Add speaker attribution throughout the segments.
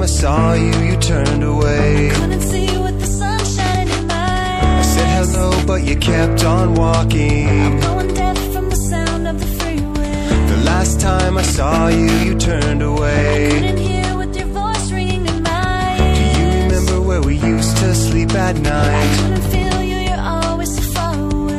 Speaker 1: time I saw you, you turned away.
Speaker 2: Couldn't see you with the sunshine in my eyes.
Speaker 1: I said hello, but you kept on walking.
Speaker 2: I'm going deaf from the sound of the freeway.
Speaker 1: The last time I saw you, you turned away.
Speaker 2: I couldn't hear with your voice ringing in my ears.
Speaker 1: Do you remember where we used to sleep at
Speaker 2: I
Speaker 1: night?
Speaker 2: couldn't feel you, you're always so far away.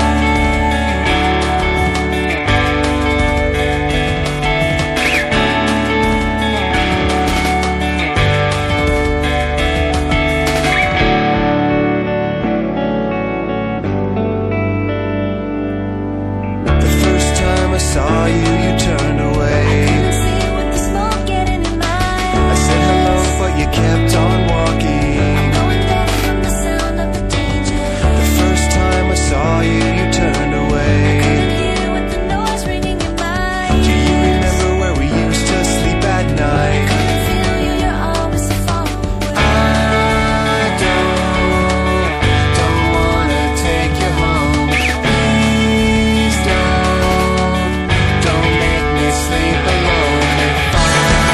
Speaker 1: The first time I saw you, you turned away.
Speaker 2: Couldn't see you with the smoke getting in my eyes.
Speaker 1: I said hello, but you kept on walking.
Speaker 2: I'm going deaf from the sound of the DJ.
Speaker 1: The first time I saw you, you turned away.
Speaker 2: Couldn't hear with the noise ringing in my ears.
Speaker 1: Do you remember where we used to sleep at night?
Speaker 2: Couldn't feel you, you're always so far away.
Speaker 1: I don't wanna take you home. Please don't make me sleep alone. If I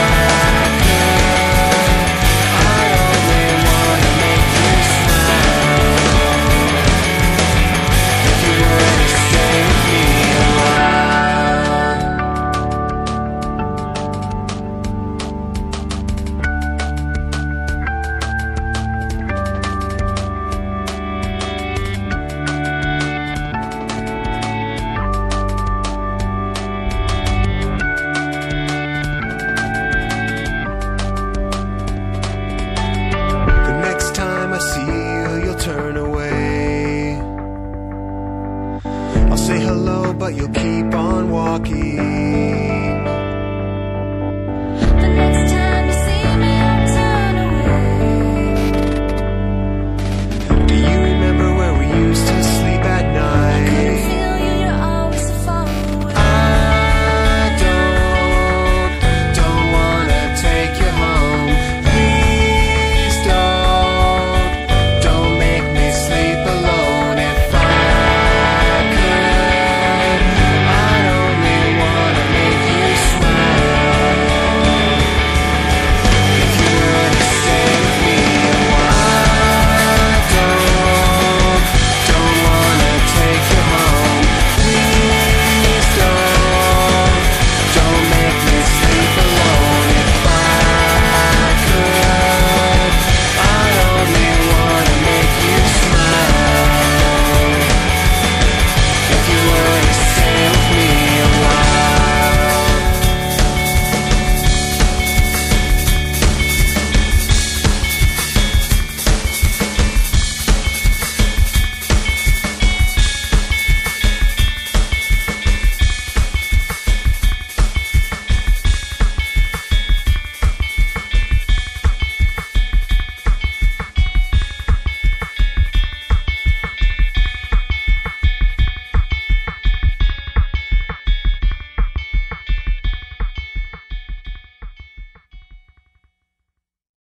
Speaker 1: could, I'd only wanna make you smile. If you were to stay with me a while. The next time I see you, you'll turn away. I'll say hello, but you'll keep